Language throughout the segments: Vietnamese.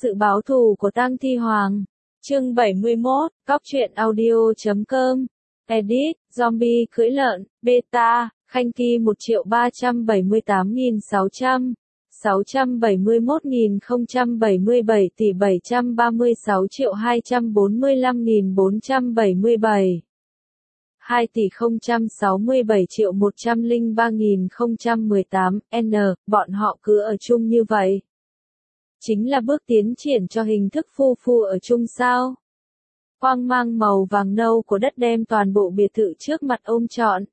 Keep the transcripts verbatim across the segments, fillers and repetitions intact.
Sự báo thù của Tang Thi Hoàng. Chương bảy mươi mốt, cóc truyện audio chấm com. Edit, zombie cưỡi lợn, beta, Khanh Ki một triệu ba trăm bảy mươi tám nghìn sáu trăm, sáu trăm bảy mươi mốt nghìn không trăm bảy mươi bảy tỷ bảy trăm ba mươi sáu triệu hai trăm bốn mươi lăm nghìn bốn trăm bảy mươi bảy. hai tỷ không trăm sáu mươi bảy triệu một trăm lẻ ba nghìn không trăm mười tám, N, bọn họ cứ ở chung như vậy. Chính là bước tiến triển cho hình thức phu phu ở chung sao. Quang mang màu vàng nâu của đất đem toàn bộ biệt thự trước mặt ôm trọn.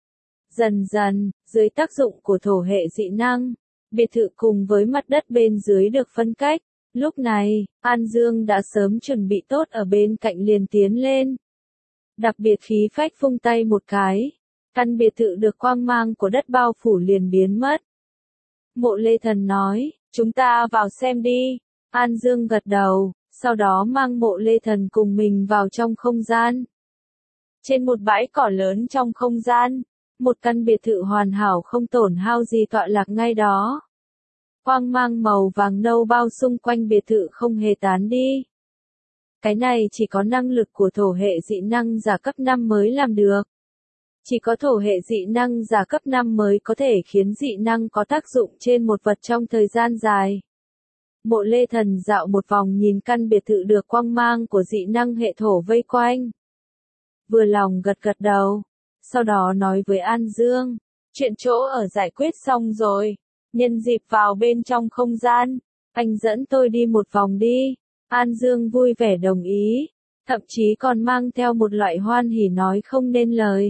Dần dần, dưới tác dụng của thổ hệ dị năng, biệt thự cùng với mặt đất bên dưới được phân cách. Lúc này, An Dương đã sớm chuẩn bị tốt ở bên cạnh liền tiến lên. Đặc biệt khí phách phung tay một cái, căn biệt thự được quang mang của đất bao phủ liền biến mất. Mộ Lê Thần nói, chúng ta vào xem đi. An Dương gật đầu, sau đó mang Mộ Lê Thần cùng mình vào trong không gian. Trên một bãi cỏ lớn trong không gian, một căn biệt thự hoàn hảo không tổn hao gì tọa lạc ngay đó. Quang mang màu vàng nâu bao xung quanh biệt thự không hề tán đi. Cái này chỉ có năng lực của thổ hệ dị năng giả cấp năm mới làm được. Chỉ có thổ hệ dị năng giả cấp năm mới có thể khiến dị năng có tác dụng trên một vật trong thời gian dài. Mộ Lê Thần dạo một vòng nhìn căn biệt thự được quang mang của dị năng hệ thổ vây quanh. Vừa lòng gật gật đầu. Sau đó nói với An Dương, chuyện chỗ ở giải quyết xong rồi. Nhân dịp vào bên trong không gian, anh dẫn tôi đi một vòng đi. An Dương vui vẻ đồng ý, thậm chí còn mang theo một loại hoan hỉ nói không nên lời.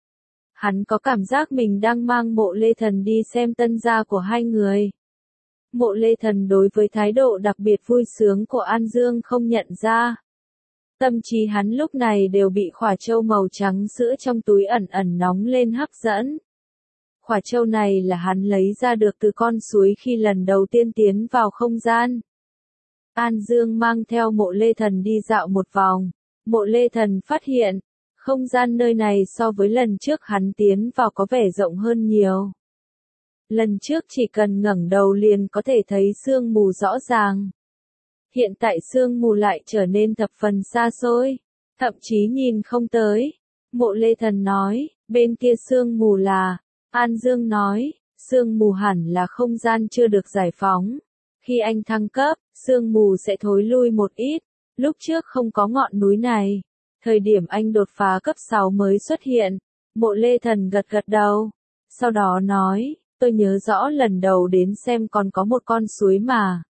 Hắn có cảm giác mình đang mang Mộ Lê Thần đi xem tân gia của hai người. Mộ Lê Thần đối với thái độ đặc biệt vui sướng của An Dương không nhận ra. Tâm trí hắn lúc này đều bị khỏa châu màu trắng sữa trong túi ẩn ẩn nóng lên hấp dẫn. Khỏa châu này là hắn lấy ra được từ con suối khi lần đầu tiên tiến vào không gian. An Dương mang theo Mộ Lê Thần đi dạo một vòng. Mộ Lê Thần phát hiện, không gian nơi này so với lần trước hắn tiến vào có vẻ rộng hơn nhiều. Lần trước chỉ cần ngẩng đầu liền có thể thấy sương mù rõ ràng. Hiện tại sương mù lại trở nên thập phần xa xôi, thậm chí nhìn không tới. Mộ Lê Thần nói, bên kia sương mù là, An Dương nói, sương mù hẳn là không gian chưa được giải phóng. Khi anh thăng cấp, sương mù sẽ thối lui một ít, lúc trước không có ngọn núi này. Thời điểm anh đột phá cấp sáu mới xuất hiện. Mộ Lê Thần gật gật đầu. Sau đó nói, tôi nhớ rõ lần đầu đến xem còn có một con suối mà.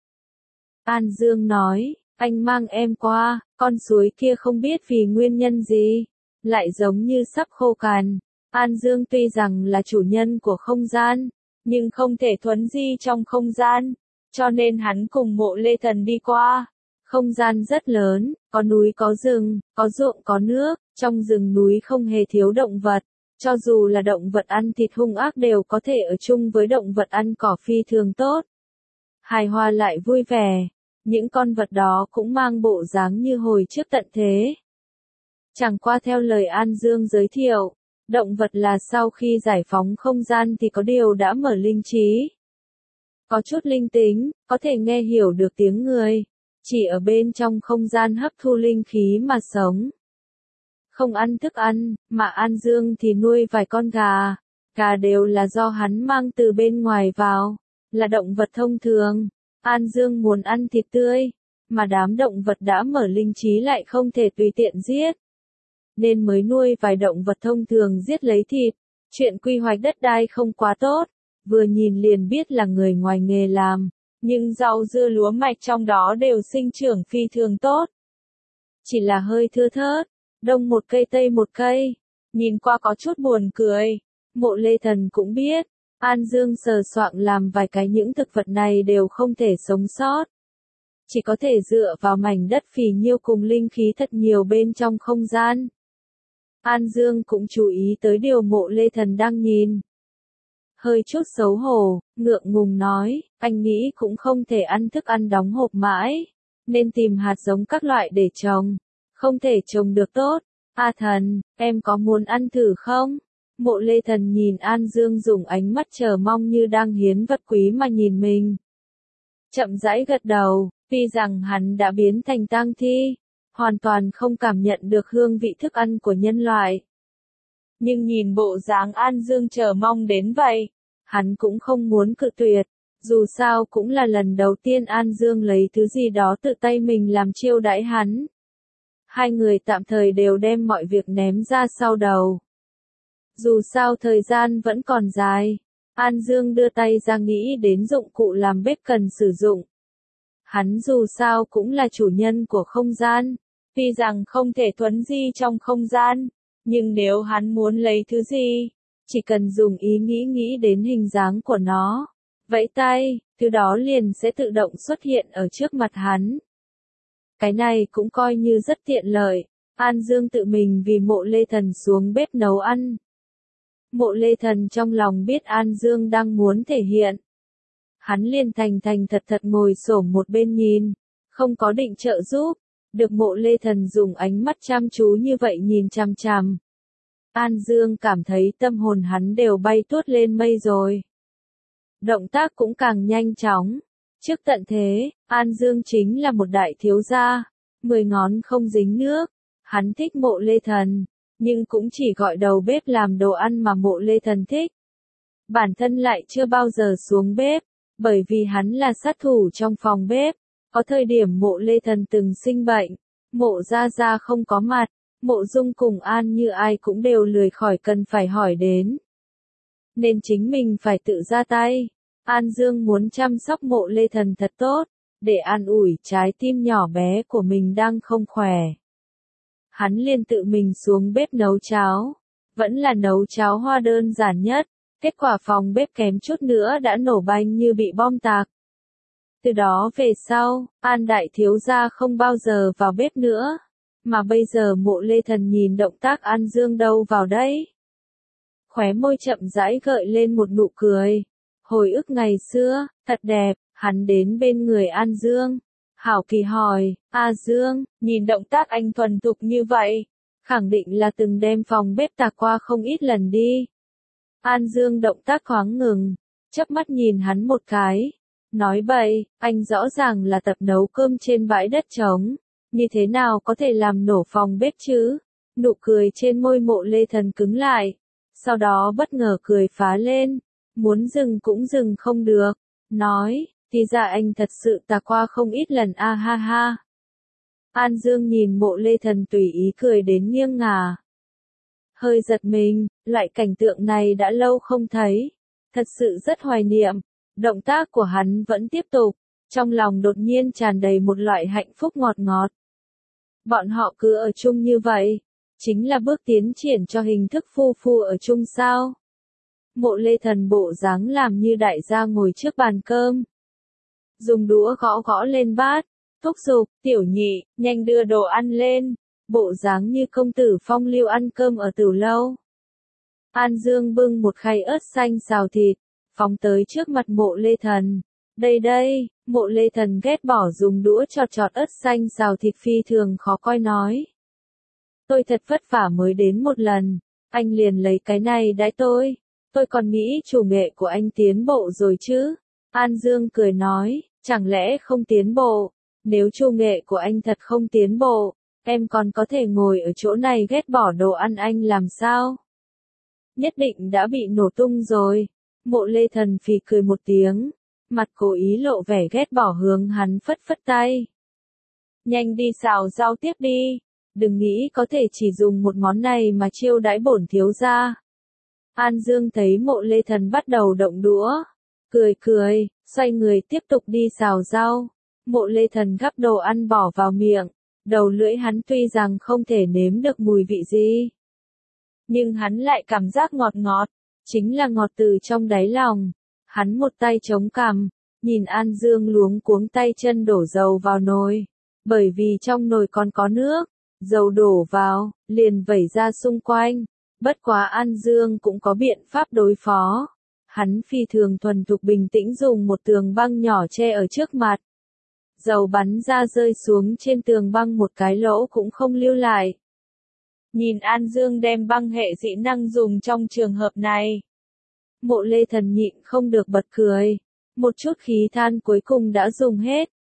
An Dương nói, anh mang em qua, con suối kia không biết vì nguyên nhân gì, lại giống như sắp khô cằn. An Dương tuy rằng là chủ nhân của không gian, nhưng không thể thuấn di trong không gian, cho nên hắn cùng Mộ Lê Thần đi qua. Không gian rất lớn, có núi có rừng, có ruộng có nước, trong rừng núi không hề thiếu động vật. Cho dù là động vật ăn thịt hung ác đều có thể ở chung với động vật ăn cỏ phi thường tốt. Hài hòa lại vui vẻ, những con vật đó cũng mang bộ dáng như hồi trước tận thế. Chẳng qua theo lời An Dương giới thiệu, động vật là sau khi giải phóng không gian thì có điều đã mở linh trí. Có chút linh tính, có thể nghe hiểu được tiếng người, chỉ ở bên trong không gian hấp thu linh khí mà sống. Không ăn thức ăn, mà An Dương thì nuôi vài con gà. Gà đều là do hắn mang từ bên ngoài vào, là động vật thông thường. An Dương muốn ăn thịt tươi, mà đám động vật đã mở linh trí lại không thể tùy tiện giết. Nên mới nuôi vài động vật thông thường giết lấy thịt. Chuyện quy hoạch đất đai không quá tốt, vừa nhìn liền biết là người ngoài nghề làm. Nhưng rau dưa lúa mạch trong đó đều sinh trưởng phi thường tốt. Chỉ là hơi thưa thớt. Đông một cây tây một cây, nhìn qua có chút buồn cười. Mộ Lê Thần cũng biết, An Dương sờ soạng làm vài cái những thực vật này đều không thể sống sót. Chỉ có thể dựa vào mảnh đất phì nhiêu cùng linh khí thật nhiều bên trong không gian. An Dương cũng chú ý tới điều Mộ Lê Thần đang nhìn. Hơi chút xấu hổ, ngượng ngùng nói, anh nghĩ cũng không thể ăn thức ăn đóng hộp mãi, nên tìm hạt giống các loại để trồng. Không thể trồng được tốt. A Thần, em có muốn ăn thử không? Mộ Lê Thần nhìn An Dương dùng ánh mắt chờ mong như đang hiến vật quý mà nhìn mình. Chậm rãi gật đầu, Tuy rằng hắn đã biến thành tang thi, hoàn toàn không cảm nhận được hương vị thức ăn của nhân loại. Nhưng nhìn bộ dáng An Dương chờ mong đến vậy, hắn cũng không muốn cự tuyệt, dù sao cũng là lần đầu tiên An Dương lấy thứ gì đó tự tay mình làm chiêu đãi hắn. Hai người tạm thời đều đem mọi việc ném ra sau đầu. Dù sao thời gian vẫn còn dài, An Dương đưa tay ra nghĩ đến dụng cụ làm bếp cần sử dụng. Hắn dù sao cũng là chủ nhân của không gian, tuy rằng không thể thuấn di trong không gian, nhưng nếu hắn muốn lấy thứ gì, chỉ cần dùng ý nghĩ nghĩ đến hình dáng của nó, vẫy tay, thứ đó liền sẽ tự động xuất hiện ở trước mặt hắn. Cái này cũng coi như rất tiện lợi, An Dương tự mình vì Mộ Lê Thần xuống bếp nấu ăn. Mộ Lê Thần trong lòng biết An Dương đang muốn thể hiện. Hắn liền thành thành thật thật ngồi xổm một bên nhìn, không có định trợ giúp, được Mộ Lê Thần dùng ánh mắt chăm chú như vậy nhìn chằm chằm. An Dương cảm thấy tâm hồn hắn đều bay tuốt lên mây rồi. Động tác cũng càng nhanh chóng. Trước tận thế, An Dương chính là một đại thiếu gia, mười ngón không dính nước. Hắn thích Mộ Lê Thần, nhưng cũng chỉ gọi đầu bếp làm đồ ăn mà Mộ Lê Thần thích. Bản thân lại chưa bao giờ xuống bếp, bởi vì hắn là sát thủ trong phòng bếp. Có thời điểm Mộ Lê Thần từng sinh bệnh, Mộ Gia Gia không có mặt, Mộ Dung cùng An Như ai cũng đều lười khỏi cần phải hỏi đến. Nên chính mình phải tự ra tay. An Dương muốn chăm sóc Mộ Lê Thần thật tốt, để an ủi trái tim nhỏ bé của mình đang không khỏe. Hắn liền tự mình xuống bếp nấu cháo, vẫn là nấu cháo hoa đơn giản nhất, kết quả phòng bếp kém chút nữa đã nổ banh như bị bom tạc. Từ đó về sau, An đại thiếu gia không bao giờ vào bếp nữa, mà bây giờ Mộ Lê Thần nhìn động tác An Dương đâu vào đấy. Khóe môi chậm rãi gợi lên một nụ cười. Hồi ức ngày xưa, thật đẹp, hắn đến bên người An Dương. Hảo Kỳ hỏi, A Dương, nhìn động tác anh thuần thục như vậy, khẳng định là từng đem phòng bếp tạc qua không ít lần đi. An Dương động tác thoáng ngừng, chớp mắt nhìn hắn một cái. Nói bậy, anh rõ ràng là tập nấu cơm trên bãi đất trống, như thế nào có thể làm nổ phòng bếp chứ? Nụ cười trên môi Mộ Lê Thần cứng lại, sau đó bất ngờ cười phá lên. Muốn dừng cũng dừng không được, nói, thì ra anh thật sự tạc qua không ít lần a ha ha. An Dương nhìn Mộ Lê Thần tùy ý cười đến nghiêng ngả. Hơi giật mình, loại cảnh tượng này đã lâu không thấy, thật sự rất hoài niệm, động tác của hắn vẫn tiếp tục, trong lòng đột nhiên tràn đầy một loại hạnh phúc ngọt ngọt. Bọn họ cứ ở chung như vậy, chính là bước tiến triển cho hình thức phu phu ở chung sao. Mộ Lê Thần bộ dáng làm như đại gia ngồi trước bàn cơm. Dùng đũa gõ gõ lên bát, thúc giục, tiểu nhị, nhanh đưa đồ ăn lên, bộ dáng như công tử phong lưu ăn cơm ở tử lâu. An Dương bưng một khay ớt xanh xào thịt, phóng tới trước mặt Mộ Lê Thần. Đây đây, Mộ Lê Thần ghét bỏ dùng đũa chọt chọt ớt xanh xào thịt phi thường khó coi nói. Tôi thật vất vả mới đến một lần, anh liền lấy cái này đãi tôi. Tôi còn nghĩ chủ nghệ của anh tiến bộ rồi chứ. An Dương cười nói, chẳng lẽ không tiến bộ, nếu chủ nghệ của anh thật không tiến bộ, em còn có thể ngồi ở chỗ này ghét bỏ đồ ăn anh làm sao? Nhất định đã bị nổ tung rồi. Mộ Lê Thần phì cười một tiếng, mặt cố ý lộ vẻ ghét bỏ hướng hắn phất phất tay. Nhanh đi xào rau tiếp đi, đừng nghĩ có thể chỉ dùng một món này mà chiêu đãi bổn thiếu gia. An Dương thấy Mộ Lê Thần bắt đầu động đũa, cười cười, xoay người tiếp tục đi xào rau. Mộ Lê Thần gắp đồ ăn bỏ vào miệng, đầu lưỡi hắn tuy rằng không thể nếm được mùi vị gì, nhưng hắn lại cảm giác ngọt ngọt, chính là ngọt từ trong đáy lòng. Hắn một tay chống cằm, nhìn An Dương luống cuống tay chân đổ dầu vào nồi, bởi vì trong nồi còn có nước, dầu đổ vào, liền vẩy ra xung quanh. Bất quá An Dương cũng có biện pháp đối phó. Hắn phi thường thuần thục bình tĩnh dùng một tường băng nhỏ che ở trước mặt. Dầu bắn ra rơi xuống trên tường băng một cái lỗ cũng không lưu lại. Nhìn An Dương đem băng hệ dị năng dùng trong trường hợp này, Mộ Lê Thần nhịn không được bật cười. Một chút khí than cuối cùng đã dùng hết.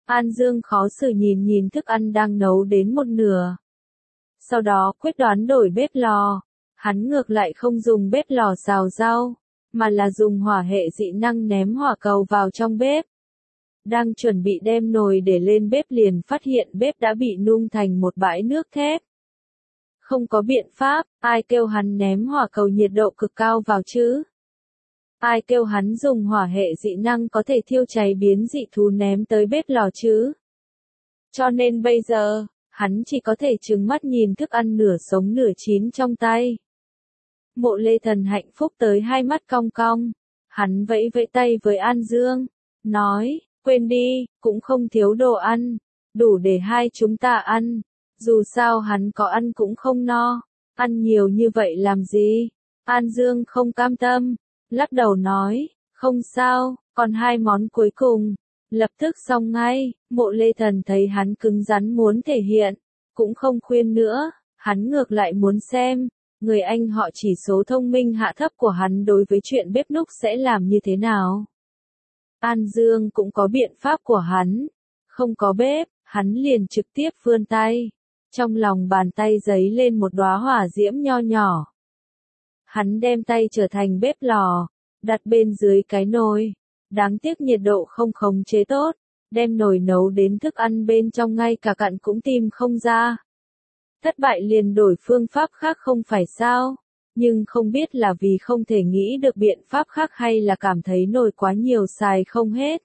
An Dương khó xử nhìn nhìn thức ăn đang nấu đến một nửa. Sau đó quyết đoán đổi bếp lò. Hắn ngược lại không dùng bếp lò xào rau, mà là dùng hỏa hệ dị năng ném hỏa cầu vào trong bếp. Đang chuẩn bị đem nồi để lên bếp liền phát hiện bếp đã bị nung thành một bãi nước thép. Không có biện pháp, ai kêu hắn ném hỏa cầu nhiệt độ cực cao vào chứ? Ai kêu hắn dùng hỏa hệ dị năng có thể thiêu cháy biến dị thú ném tới bếp lò chứ? Cho nên bây giờ, hắn chỉ có thể trừng mắt nhìn thức ăn nửa sống nửa chín trong tay. Mộ Lê Thần hạnh phúc tới hai mắt cong cong. Hắn vẫy vẫy tay với An Dương, nói, quên đi, cũng không thiếu đồ ăn, đủ để hai chúng ta ăn. Dù sao hắn có ăn cũng không no, ăn nhiều như vậy làm gì? An Dương không cam tâm, lắc đầu nói, không sao, còn hai món cuối cùng. Lập tức xong ngay, Mộ Lê Thần thấy hắn cứng rắn muốn thể hiện, cũng không khuyên nữa, hắn ngược lại muốn xem, người anh họ chỉ số thông minh hạ thấp của hắn đối với chuyện bếp núc sẽ làm như thế nào. An Dương cũng có biện pháp của hắn, không có bếp, hắn liền trực tiếp vươn tay, trong lòng bàn tay giấy lên một đóa hỏa diễm nho nhỏ. Hắn đem tay trở thành bếp lò, đặt bên dưới cái nồi. Đáng tiếc nhiệt độ không khống chế tốt, đem nồi nấu đến thức ăn bên trong ngay cả cặn cũng tìm không ra. Thất bại liền đổi phương pháp khác không phải sao, nhưng không biết là vì không thể nghĩ được biện pháp khác hay là cảm thấy nồi quá nhiều xài không hết.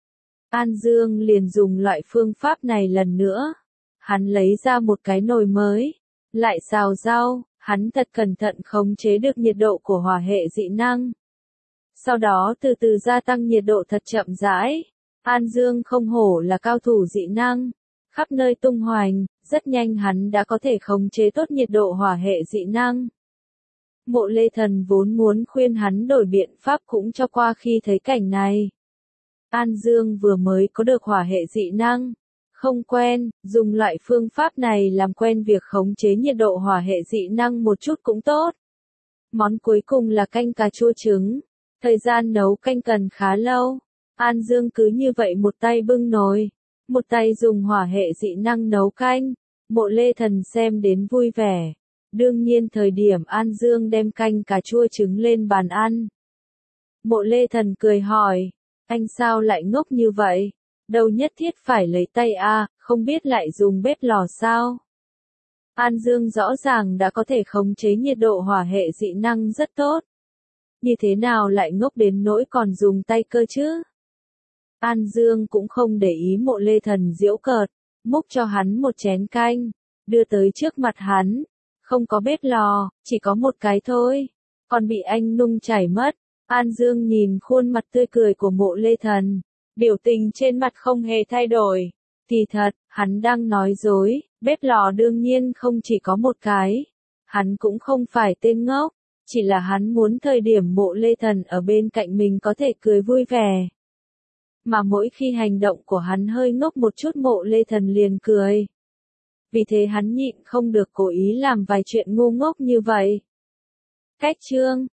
An Dương liền dùng loại phương pháp này lần nữa. Hắn lấy ra một cái nồi mới, lại xào rau, hắn thật cẩn thận khống chế được nhiệt độ của hỏa hệ dị năng. Sau đó từ từ gia tăng nhiệt độ thật chậm rãi. An Dương không hổ là cao thủ dị năng, khắp nơi tung hoành, rất nhanh hắn đã có thể khống chế tốt nhiệt độ hỏa hệ dị năng. Mộ Lê Thần vốn muốn khuyên hắn đổi biện pháp cũng cho qua khi thấy cảnh này. An Dương vừa mới có được hỏa hệ dị năng, không quen, dùng loại phương pháp này làm quen việc khống chế nhiệt độ hỏa hệ dị năng một chút cũng tốt. Món cuối cùng là canh cà chua trứng. Thời gian nấu canh cần khá lâu. An Dương cứ như vậy một tay bưng nồi, một tay dùng hỏa hệ dị năng nấu canh. Mộ Lê Thần xem đến vui vẻ. Đương nhiên thời điểm An Dương đem canh cà chua trứng lên bàn ăn. Mộ Lê Thần cười hỏi, anh sao lại ngốc như vậy? Đâu nhất thiết phải lấy tay a, không biết lại dùng bếp lò sao? An Dương rõ ràng đã có thể khống chế nhiệt độ hỏa hệ dị năng rất tốt. Như thế nào lại ngốc đến nỗi còn dùng tay cơ chứ? An Dương cũng không để ý Mộ Lê Thần giễu cợt, múc cho hắn một chén canh, đưa tới trước mặt hắn. Không có bếp lò, chỉ có một cái thôi, còn bị anh nung chảy mất. An Dương nhìn khuôn mặt tươi cười của Mộ Lê Thần, biểu tình trên mặt không hề thay đổi. Thì thật, hắn đang nói dối, bếp lò đương nhiên không chỉ có một cái. Hắn cũng không phải tên ngốc. Chỉ là hắn muốn thời điểm Mộ Lê Thần ở bên cạnh mình có thể cười vui vẻ. Mà mỗi khi hành động của hắn hơi ngốc một chút Mộ Lê Thần liền cười. Vì thế hắn nhịn không được cố ý làm vài chuyện ngu ngốc như vậy. Cách chương